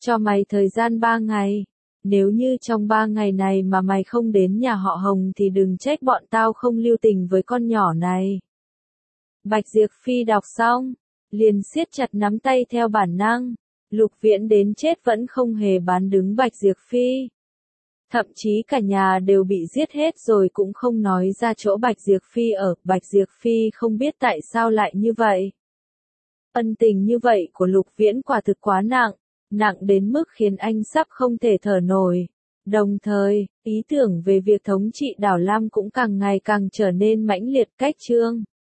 Cho mày thời gian 3 ngày. Nếu như trong 3 ngày này mà mày không đến nhà họ Hồng thì đừng trách bọn tao không lưu tình với con nhỏ này. Bạch Diệp Phi đọc xong, liền siết chặt nắm tay theo bản năng. Lục Viễn đến chết vẫn không hề bán đứng Bạch Diệp Phi. Thậm chí cả nhà đều bị giết hết rồi cũng không nói ra chỗ Bạch Diệp Phi ở. Bạch Diệp Phi không biết tại sao lại như vậy. Ân tình như vậy của Lục Viễn quả thực quá nặng, nặng đến mức khiến anh sắp không thể thở nổi. Đồng thời, ý tưởng về việc thống trị đảo Lam cũng càng ngày càng trở nên mãnh liệt. Cách chương